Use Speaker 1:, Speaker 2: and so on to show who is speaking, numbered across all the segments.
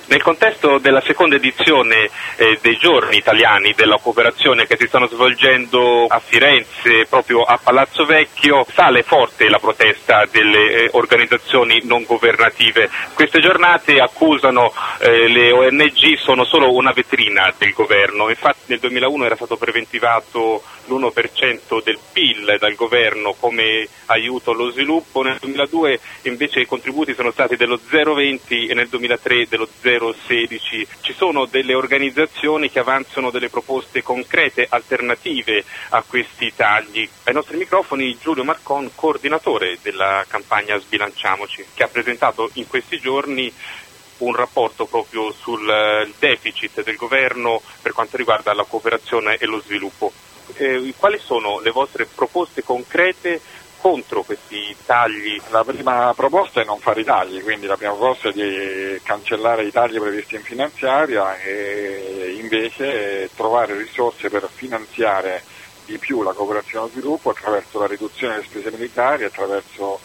Speaker 1: Nel contesto della seconda edizione dei giorni italiani della cooperazione che si stanno svolgendo a Firenze, proprio a Palazzo Vecchio, sale forte la protesta delle organizzazioni non governative. Queste giornate accusano le ONG sono solo una vetrina del governo. Infatti nel 2001 era stato preventivato l'1% del PIL dal governo come aiuto allo sviluppo, nel 2002 invece i contributi sono stati dello 0,20 e nel 2003 dello 0,16. Ci sono delle organizzazioni che avanzano delle proposte concrete, alternative a questi tagli. Ai nostri microfoni Giulio Marcon, coordinatore della campagna Sbilanciamoci, che ha presentato in questi giorni un rapporto proprio sul deficit del governo per quanto riguarda la cooperazione e lo sviluppo. Quali sono le vostre proposte concrete contro questi tagli?
Speaker 2: La prima proposta è non fare i tagli, quindi la prima proposta è di cancellare i tagli previsti in finanziaria e invece trovare risorse per finanziare di più la cooperazione allo sviluppo attraverso la riduzione delle spese militari, attraverso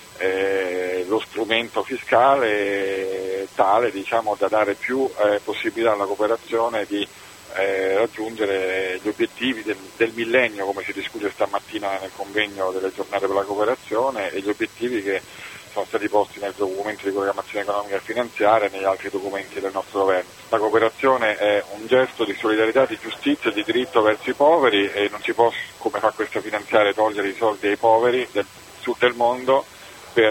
Speaker 2: lo strumento fiscale tale da dare più possibilità alla cooperazione di raggiungere gli obiettivi del millennio, come si discute stamattina nel convegno delle giornate per la cooperazione, e gli obiettivi che sono stati posti nel documento di programmazione economica e finanziaria e negli altri documenti del nostro governo. La cooperazione è un gesto di solidarietà, di giustizia e di diritto verso i poveri e non si può, come fa questa finanziaria, togliere i soldi ai poveri del sud del mondo per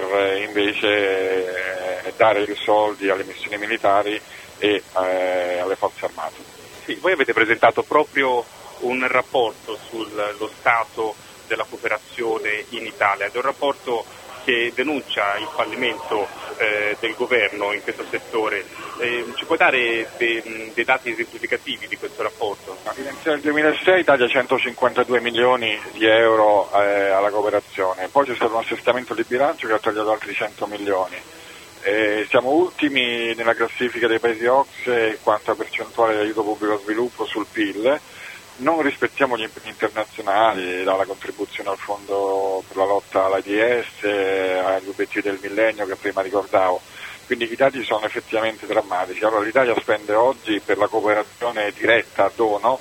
Speaker 2: invece dare più soldi alle missioni militari e alle forze armate.
Speaker 1: Sì, voi avete presentato proprio un rapporto sullo stato della cooperazione in Italia, ed è un rapporto che denuncia il fallimento del governo in questo settore. Ci puoi dare dei dati esemplificativi di questo rapporto?
Speaker 2: La finanziaria del 2006 taglia 152 milioni di euro alla cooperazione, poi c'è stato un assestamento di bilancio che ha tagliato altri 100 milioni. Siamo ultimi nella classifica dei paesi OCSE quanto a percentuale di aiuto pubblico allo sviluppo sul PIL, non rispettiamo gli impegni internazionali, dalla contribuzione al fondo per la lotta all'AIDS, agli obiettivi del millennio che prima ricordavo, quindi i dati sono effettivamente drammatici. Allora l'Italia spende oggi per la cooperazione diretta a dono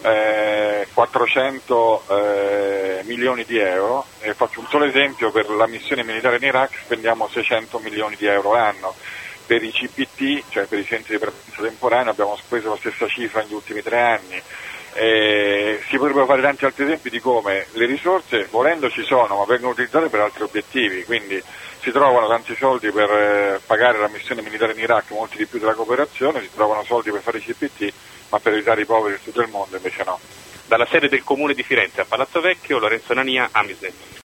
Speaker 2: 400 milioni di euro, faccio un solo esempio: per la missione militare in Iraq spendiamo 600 milioni di euro l'anno, per i CPT, cioè per i centri di permanenza temporanea, abbiamo speso la stessa cifra negli ultimi 3 anni. Si potrebbero fare tanti altri esempi di come le risorse, volendo, ci sono, ma vengono utilizzate per altri obiettivi, quindi si trovano tanti soldi per pagare la missione militare in Iraq, molti di più della cooperazione, si trovano soldi per fare i CPT, ma per aiutare i poveri del sud del mondo invece no.
Speaker 1: Dalla sede del Comune di Firenze a Palazzo Vecchio, Lorenzo Nania, Amisnet.